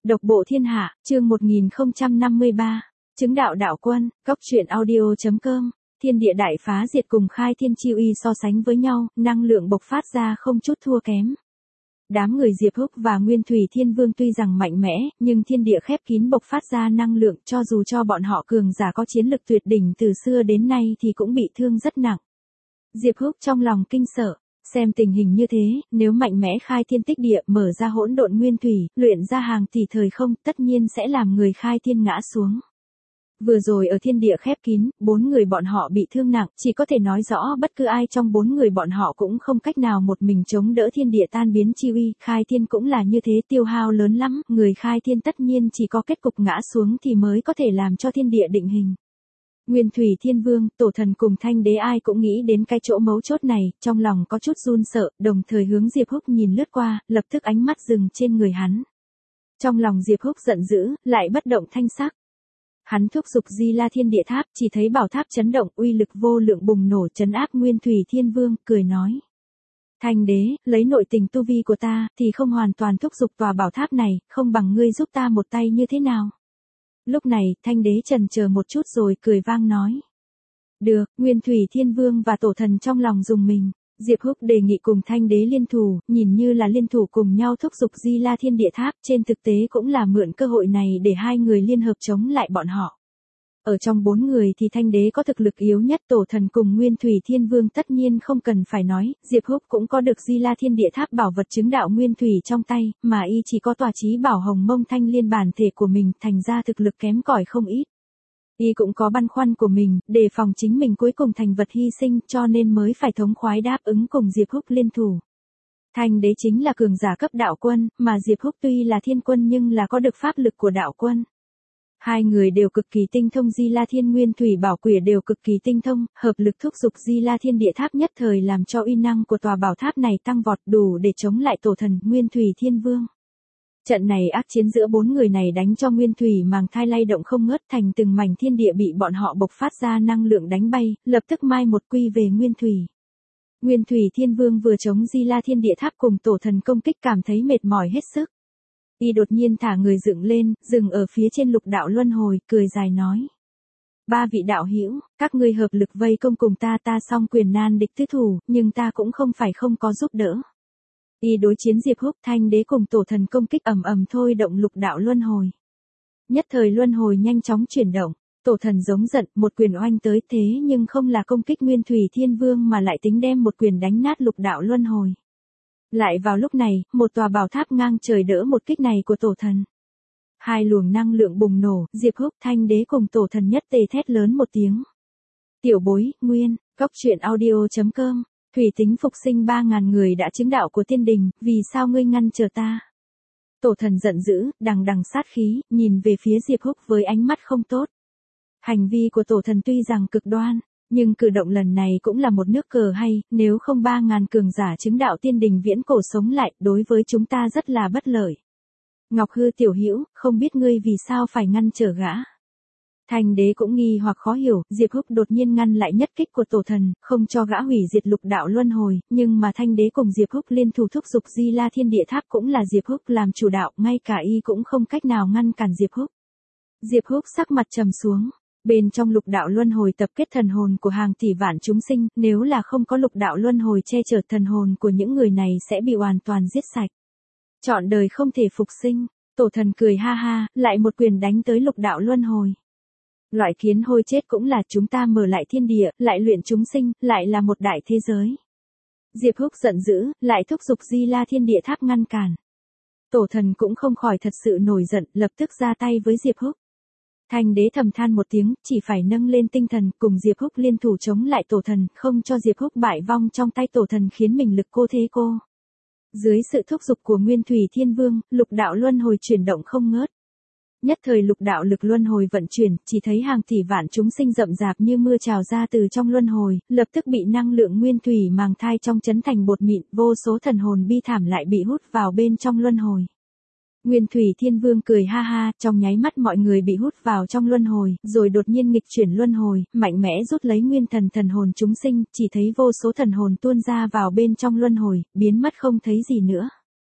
Độc bộ thiên hạ, chương 1053. Chứng đạo đạo quân, góc truyện audio.com. Thiên địa đại phá diệt cùng khai thiên chiêu y so sánh với nhau, năng lượng bộc phát ra không chút thua kém. Đám người Diệp Húc và Nguyên Thủy Thiên Vương tuy rằng mạnh mẽ, nhưng thiên địa khép kín bộc phát ra năng lượng, cho dù cho bọn họ cường giả có chiến lực tuyệt đỉnh từ xưa đến nay thì cũng bị thương rất nặng. Diệp Húc trong lòng kinh sợ. Xem tình hình như thế, nếu mạnh mẽ khai thiên tích địa, mở ra hỗn độn nguyên thủy, luyện ra hàng tỷ thời không, tất nhiên sẽ làm người khai thiên ngã xuống. Vừa rồi ở thiên địa khép kín, 4 người bọn họ bị thương nặng, chỉ có thể nói rõ bất cứ ai trong 4 người bọn họ cũng không cách nào một mình chống đỡ thiên địa tan biến chi uy, khai thiên cũng là như thế, tiêu hao lớn lắm, người khai thiên tất nhiên chỉ có kết cục ngã xuống thì mới có thể làm cho thiên địa định hình. Nguyên Thủy Thiên Vương, Tổ Thần cùng Thanh Đế ai cũng nghĩ đến cái chỗ mấu chốt này, trong lòng có chút run sợ, đồng thời hướng Diệp Húc nhìn lướt qua, lập tức ánh mắt dừng trên người hắn. Trong lòng Diệp Húc giận dữ, lại bất động thanh sắc. Hắn thúc giục Di La Thiên Địa Tháp, chỉ thấy bảo tháp chấn động, uy lực vô lượng bùng nổ trấn áp Nguyên Thủy Thiên Vương, cười nói: Thanh Đế, lấy nội tình tu vi của ta, thì không hoàn toàn thúc giục tòa bảo tháp này, không bằng ngươi giúp ta một tay như thế nào? Lúc này, Thanh Đế chần chờ một chút rồi cười vang nói: Được. Nguyên Thủy Thiên Vương và Tổ Thần trong lòng rùng mình. Diệp Húc đề nghị cùng Thanh Đế liên thủ, nhìn như là liên thủ cùng nhau thúc giục Di La Thiên Địa Tháp, trên thực tế cũng là mượn cơ hội này để hai người liên hợp chống lại bọn họ. Ở trong 4 người thì Thanh Đế có thực lực yếu nhất, Tổ Thần cùng Nguyên Thủy Thiên Vương tất nhiên không cần phải nói, Diệp Húc cũng có được Di La Thiên Địa Tháp bảo vật chứng đạo Nguyên Thủy trong tay, mà y chỉ có tòa chí bảo Hồng Mông Thanh Liên bản thể của mình, thành ra thực lực kém cỏi không ít. Y cũng có băn khoăn của mình, đề phòng chính mình cuối cùng thành vật hy sinh, cho nên mới phải thống khoái đáp ứng cùng Diệp Húc liên thủ. Thanh Đế chính là cường giả cấp đạo quân, mà Diệp Húc tuy là thiên quân nhưng là có được pháp lực của đạo quân. Hai người đều cực kỳ tinh thông, Di La Thiên Nguyên Thủy Bảo Quỷ đều cực kỳ tinh thông, hợp lực thúc giục Di La Thiên Địa Tháp nhất thời làm cho uy năng của tòa bảo tháp này tăng vọt, đủ để chống lại Tổ Thần, Nguyên Thủy Thiên Vương. Trận này ác chiến giữa 4 người này đánh cho Nguyên Thủy màng thai lay động không ngớt, thành từng mảnh thiên địa bị bọn họ bộc phát ra năng lượng đánh bay, lập tức mai một quy về Nguyên Thủy. Nguyên Thủy Thiên Vương vừa chống Di La Thiên Địa Tháp cùng Tổ Thần công kích cảm thấy mệt mỏi hết sức. Y đột nhiên thả người dựng lên, dừng ở phía trên lục đạo luân hồi, cười dài nói: Ba vị đạo hữu, các ngươi hợp lực vây công cùng ta, ta song quyền nan địch tứ thủ, nhưng ta cũng không phải không có giúp đỡ. Y đối chiến Diệp Húc, Thanh Đế cùng Tổ Thần công kích ầm ầm thôi động lục đạo luân hồi. Nhất thời luân hồi nhanh chóng chuyển động, Tổ Thần giống giận, một quyền oanh tới, thế nhưng không là công kích Nguyên Thủy Thiên Vương mà lại tính đem một quyền đánh nát lục đạo luân hồi. Lại vào lúc này, một tòa bảo tháp ngang trời đỡ một kích này của Tổ Thần. Hai luồng năng lượng bùng nổ, Diệp Húc, Thanh Đế cùng Tổ Thần nhất tề thét lớn một tiếng. Tiểu bối, Nguyên, góc truyện audio.com. Thủy tính phục sinh 3.000 người đã chứng đạo của tiên đình, vì sao ngươi ngăn trở ta? Tổ Thần giận dữ, đằng đằng sát khí, nhìn về phía Diệp Húc với ánh mắt không tốt. Hành vi của Tổ Thần tuy rằng cực đoan, nhưng cử động lần này cũng là một nước cờ hay, nếu không 3.000 cường giả chứng đạo tiên đình viễn cổ sống lại, đối với chúng ta rất là bất lợi. Ngọc Hư tiểu hữu, không biết ngươi vì sao phải ngăn trở gã? Thanh Đế cũng nghi hoặc khó hiểu, Diệp Húc đột nhiên ngăn lại nhất kích của Tổ Thần, không cho gã hủy diệt lục đạo luân hồi, nhưng mà Thanh Đế cùng Diệp Húc liên thủ thúc giục Di La Thiên Địa Tháp cũng là Diệp Húc làm chủ đạo, ngay cả y cũng không cách nào ngăn cản Diệp Húc. Diệp Húc sắc mặt trầm xuống, bên trong lục đạo luân hồi tập kết thần hồn của hàng tỷ vạn chúng sinh, nếu là không có lục đạo luân hồi che chở, thần hồn của những người này sẽ bị hoàn toàn giết sạch. Trọn đời không thể phục sinh. Tổ Thần cười ha ha, lại một quyền đánh tới lục đạo luân hồi. Loại kiến hôi chết cũng là, chúng ta mở lại thiên địa, lại luyện chúng sinh, lại là một đại thế giới. Diệp Húc giận dữ, lại thúc giục Di La Thiên Địa Tháp ngăn cản. Tổ Thần cũng không khỏi thật sự nổi giận, lập tức ra tay với Diệp Húc. Thanh Đế thầm than một tiếng, chỉ phải nâng lên tinh thần, cùng Diệp Húc liên thủ chống lại Tổ Thần, không cho Diệp Húc bại vong trong tay Tổ Thần, khiến mình lực cô thế cô. Dưới sự thúc giục của Nguyên Thủy Thiên Vương, lục đạo luân hồi chuyển động không ngớt. Nhất thời lục đạo lực luân hồi vận chuyển, chỉ thấy hàng tỷ vạn chúng sinh rậm rạp như mưa trào ra từ trong luân hồi, lập tức bị năng lượng nguyên thủy màng thai trong chấn thành bột mịn, vô số thần hồn bi thảm lại bị hút vào bên trong luân hồi. Nguyên Thủy Thiên Vương cười ha ha, trong nháy mắt mọi người bị hút vào trong luân hồi, rồi đột nhiên nghịch chuyển luân hồi, mạnh mẽ rút lấy nguyên thần hồn chúng sinh, chỉ thấy vô số thần hồn tuôn ra vào bên trong luân hồi, biến mất không thấy gì nữa.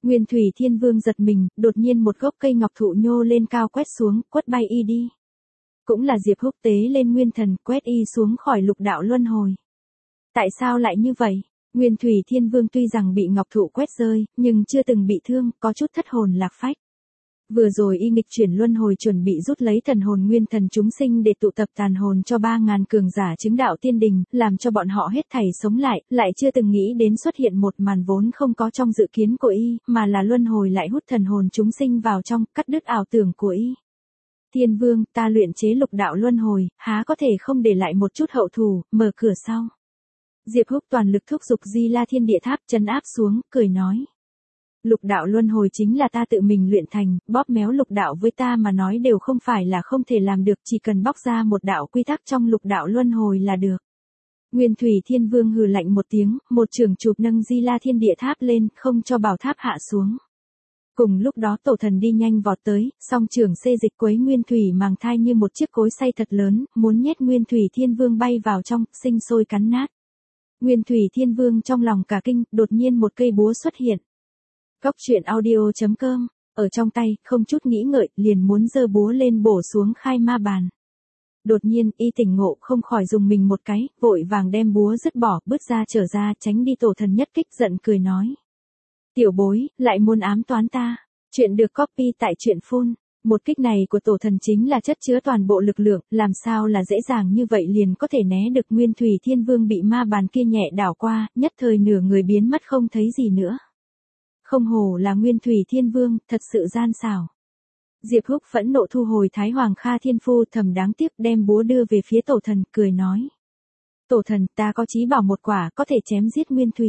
Nguyên Thủy Thiên Vương giật mình, đột nhiên một gốc cây ngọc thụ nhô lên cao quét xuống, quất bay y đi. Cũng là Diệp Húc tế lên nguyên thần, quét y xuống khỏi lục đạo luân hồi. Tại sao lại như vậy? Nguyên Thủy Thiên Vương tuy rằng bị ngọc thụ quét rơi, nhưng chưa từng bị thương, có chút thất hồn lạc phách. Vừa rồi y nghịch chuyển luân hồi chuẩn bị rút lấy thần hồn nguyên thần chúng sinh để tụ tập tàn hồn cho 3.000 cường giả chứng đạo tiên đình, làm cho bọn họ hết thảy sống lại chưa từng nghĩ đến xuất hiện một màn vốn không có trong dự kiến của y, mà là luân hồi lại hút thần hồn chúng sinh vào trong, cắt đứt ảo tưởng của y. Thiên Vương, ta luyện chế lục đạo luân hồi, há có thể không để lại một chút hậu thù, mở cửa sau. Diệp Húc toàn lực thúc giục Di La Thiên Địa Tháp trấn áp xuống, cười nói. Lục đạo luân hồi chính là ta tự mình luyện thành, bóp méo lục đạo với ta mà nói đều không phải là không thể làm được, chỉ cần bóc ra một đạo quy tắc trong lục đạo luân hồi là được. Nguyên Thủy Thiên Vương hừ lạnh một tiếng, một chưởng chụp nâng Di La Thiên Địa Tháp lên, không cho bảo tháp hạ xuống. Cùng lúc đó Tổ Thần đi nhanh vọt tới, song chưởng xê dịch quấy Nguyên Thủy màng thai như một chiếc cối xay thật lớn, muốn nhét Nguyên Thủy Thiên Vương bay vào trong, sinh sôi cắn nát. Nguyên Thủy Thiên Vương trong lòng cả kinh, đột nhiên một cây búa xuất hiện. Cốc truyện audio.com, ở trong tay, không chút nghĩ ngợi, liền muốn giơ búa lên bổ xuống khai ma bàn. Đột nhiên, y tỉnh ngộ không khỏi dùng mình một cái, vội vàng đem búa dứt bỏ, bước ra trở ra, tránh đi Tổ Thần nhất kích giận cười nói. Tiểu bối, lại muốn ám toán ta. Chuyện được copy tại truyện phun. Một kích này của Tổ Thần chính là chất chứa toàn bộ lực lượng, làm sao là dễ dàng như vậy liền có thể né được. Nguyên Thủy Thiên Vương bị ma bàn kia nhẹ đảo qua, nhất thời nửa người biến mất không thấy gì nữa. Không hổ là Nguyên Thủy Thiên Vương, thật sự gian xảo. Diệp Húc phẫn nộ thu hồi Thái Hoàng Kha Thiên Phu, thầm đáng tiếc, đem búa đưa về phía Tổ Thần, cười nói. Tổ Thần, ta có chí bảo một quả có thể chém giết Nguyên Thủy.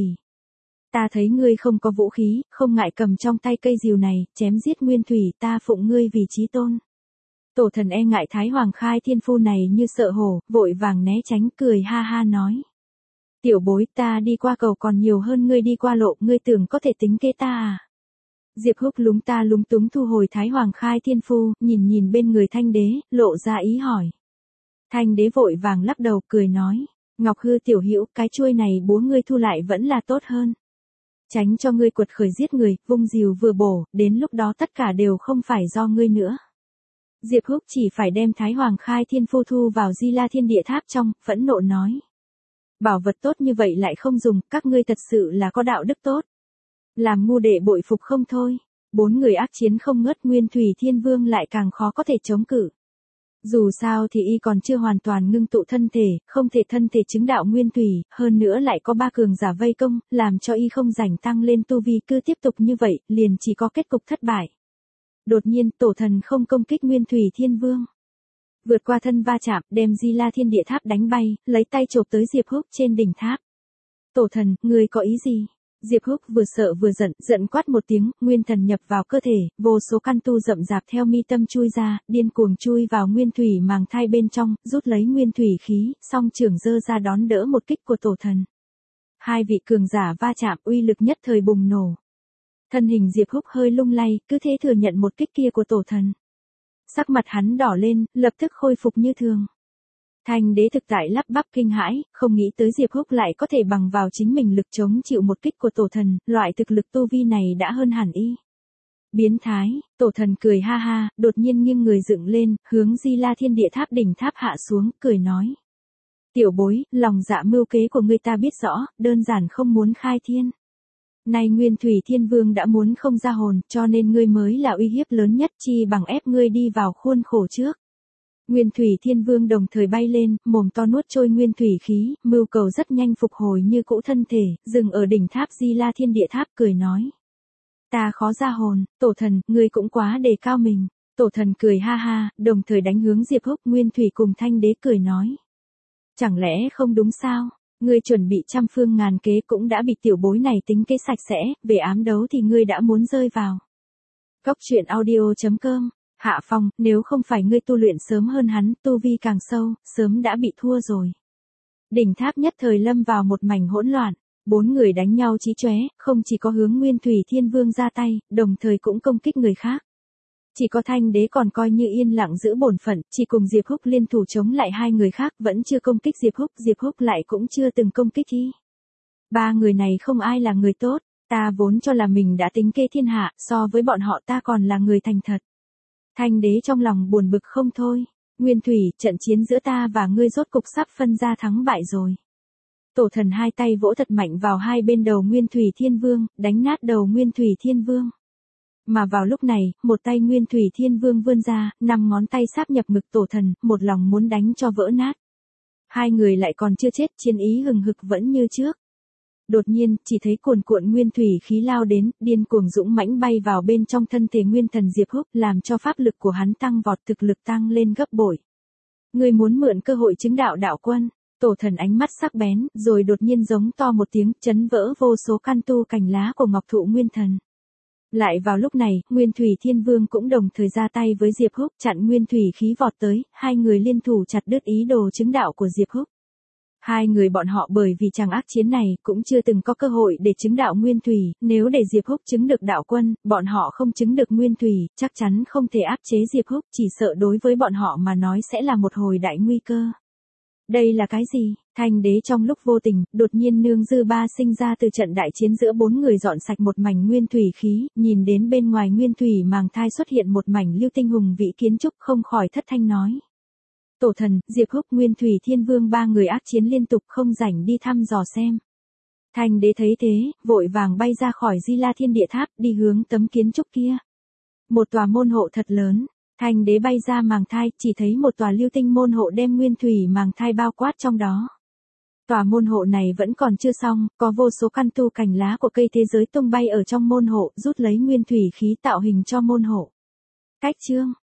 Ta thấy ngươi không có vũ khí, không ngại cầm trong tay cây rìu này, chém giết Nguyên Thủy, ta phụng ngươi vì chí tôn. Tổ Thần e ngại Thái Hoàng Khai Thiên Phu này như sợ hổ, vội vàng né tránh, cười ha ha nói. Tiểu bối, ta đi qua cầu còn nhiều hơn ngươi đi qua lộ, ngươi tưởng có thể tính kế ta à? Diệp Húc lúng ta lúng túng thu hồi Thái Hoàng Khai Thiên Phu, nhìn bên người Thanh Đế, lộ ra ý hỏi. Thanh Đế vội vàng lắc đầu, cười nói. Ngọc Hư tiểu hữu, cái chuôi này búa ngươi thu lại vẫn là tốt hơn. Tránh cho ngươi quật khởi giết người, vung rìu vừa bổ, đến lúc đó tất cả đều không phải do ngươi nữa. Diệp Húc chỉ phải đem Thái Hoàng Khai Thiên Phu thu vào Di La Thiên Địa Tháp trong, phẫn nộ nói. Bảo vật tốt như vậy lại không dùng, các ngươi thật sự là có đạo đức tốt. Làm ngu đệ bội phục không thôi. 4 người ác chiến không ngớt, Nguyên Thủy Thiên Vương lại càng khó có thể chống cự. Dù sao thì y còn chưa hoàn toàn ngưng tụ thân thể, không thể thân thể chứng đạo Nguyên Thủy, hơn nữa lại có 3 cường giả vây công, làm cho y không rảnh tăng lên tu vi, cứ tiếp tục như vậy, liền chỉ có kết cục thất bại. Đột nhiên, Tổ Thần không công kích Nguyên Thủy Thiên Vương. Vượt qua thân va chạm, đem Di La Thiên Địa Tháp đánh bay, lấy tay chộp tới Diệp Húc trên đỉnh tháp. Tổ Thần, ngươi có ý gì? Diệp Húc vừa sợ vừa giận quát một tiếng, nguyên thần nhập vào cơ thể, vô số căn tu rậm rạp theo mi tâm chui ra, điên cuồng chui vào Nguyên Thủy màng thai bên trong, rút lấy Nguyên Thủy khí, song trưởng giơ ra đón đỡ một kích của Tổ Thần. Hai vị cường giả va chạm, uy lực nhất thời bùng nổ. Thân hình Diệp Húc hơi lung lay, cứ thế thừa nhận một kích kia của Tổ Thần. Sắc mặt hắn đỏ lên, lập tức khôi phục như thường. Thanh Đế thực tại lắp bắp kinh hãi, không nghĩ tới Diệp Húc lại có thể bằng vào chính mình lực chống chịu một kích của Tổ Thần, loại thực lực tu vi này đã hơn hẳn y. Biến thái, Tổ Thần cười ha ha, đột nhiên nghiêng người dựng lên, hướng Di La Thiên Địa Tháp đỉnh tháp hạ xuống, cười nói. Tiểu bối, lòng dạ mưu kế của ngươi ta biết rõ, đơn giản không muốn khai thiên. Nay Nguyên Thủy Thiên Vương đã muốn không ra hồn, cho nên ngươi mới là uy hiếp lớn nhất, chi bằng ép ngươi đi vào khuôn khổ trước. Nguyên Thủy Thiên Vương đồng thời bay lên, mồm to nuốt trôi Nguyên Thủy khí, mưu cầu rất nhanh phục hồi như cũ thân thể, dừng ở đỉnh tháp Di La Thiên Địa Tháp, cười nói. Ta khó ra hồn, Tổ Thần, ngươi cũng quá đề cao mình. Tổ Thần cười ha ha, đồng thời đánh hướng Diệp Húc. Nguyên Thủy cùng Thanh Đế cười nói. Chẳng lẽ không đúng sao? Ngươi chuẩn bị trăm phương ngàn kế cũng đã bị tiểu bối này tính kế sạch sẽ, về ám đấu thì ngươi đã muốn rơi vào. Cốc truyện audio.com, Hạ Phong, nếu không phải ngươi tu luyện sớm hơn hắn, tu vi càng sâu, sớm đã bị thua rồi. Đỉnh tháp nhất thời lâm vào một mảnh hỗn loạn, 4 người đánh nhau chí chóe, không chỉ có hướng Nguyên Thủy Thiên Vương ra tay, đồng thời cũng công kích người khác. Chỉ có Thanh Đế còn coi như yên lặng giữ bổn phận, chỉ cùng Diệp Húc liên thủ chống lại 2 người khác, vẫn chưa công kích Diệp Húc lại cũng chưa từng công kích y. 3 người này không ai là người tốt, Ta vốn cho là mình đã tính kê thiên hạ, so với bọn họ ta còn là người thành thật. Thanh đế trong lòng buồn bực không thôi. Nguyên Thủy, trận chiến giữa ta và ngươi rốt cục sắp phân ra thắng bại rồi. Tổ thần hai tay vỗ thật mạnh vào hai bên đầu Nguyên Thủy Thiên Vương, đánh nát đầu Nguyên Thủy Thiên Vương. Mà vào lúc này, một tay Nguyên Thủy Thiên Vương vươn ra, 5 ngón tay sáp nhập ngực tổ thần, một lòng muốn đánh cho vỡ nát. Hai người lại còn chưa chết, chiến ý hừng hực vẫn như trước. Đột nhiên, chỉ thấy cuồn cuộn nguyên thủy khí lao đến, điên cuồng dũng mãnh bay vào bên trong thân thể nguyên thần Diệp Húc, làm cho pháp lực của hắn tăng vọt, thực lực tăng lên gấp bội. Ngươi muốn mượn cơ hội chứng đạo đạo quân? Tổ thần ánh mắt sắc bén, rồi đột nhiên giống to một tiếng, chấn vỡ vô số căn tu cành lá của ngọc thụ nguyên thần. Lại vào lúc này, Nguyên Thủy Thiên Vương cũng đồng thời ra tay với Diệp Húc, chặn nguyên thủy khí vọt tới, hai người liên thủ chặt đứt ý đồ chứng đạo của Diệp Húc. Hai người bọn họ bởi vì tràng ác chiến này cũng chưa từng có cơ hội để chứng đạo nguyên thủy, nếu để Diệp Húc chứng được đạo quân, bọn họ không chứng được nguyên thủy, chắc chắn không thể áp chế Diệp Húc, chỉ sợ đối với bọn họ mà nói sẽ là một hồi đại nguy cơ. Đây là cái gì? Thanh đế trong lúc vô tình, đột nhiên nương dư ba sinh ra từ trận đại chiến giữa 4 người dọn sạch một mảnh nguyên thủy khí, nhìn đến bên ngoài nguyên thủy màng thai xuất hiện một mảnh lưu tinh hùng vĩ kiến trúc, không khỏi thất thanh nói. Tổ thần, Diệp Húc, Nguyên Thủy Thiên Vương ba người ác chiến liên tục, không rảnh đi thăm dò xem. Thanh đế thấy thế, vội vàng bay ra khỏi Di La Thiên Địa Tháp, đi hướng tấm kiến trúc kia. Một tòa môn hộ thật lớn. Thanh đế bay ra màng thai, chỉ thấy một tòa lưu tinh môn hộ đem nguyên thủy màng thai bao quát trong đó. Tòa môn hộ này vẫn còn chưa xong, có vô số căn tu cành lá của cây thế giới tung bay ở trong môn hộ, rút lấy nguyên thủy khí tạo hình cho môn hộ. Cách chương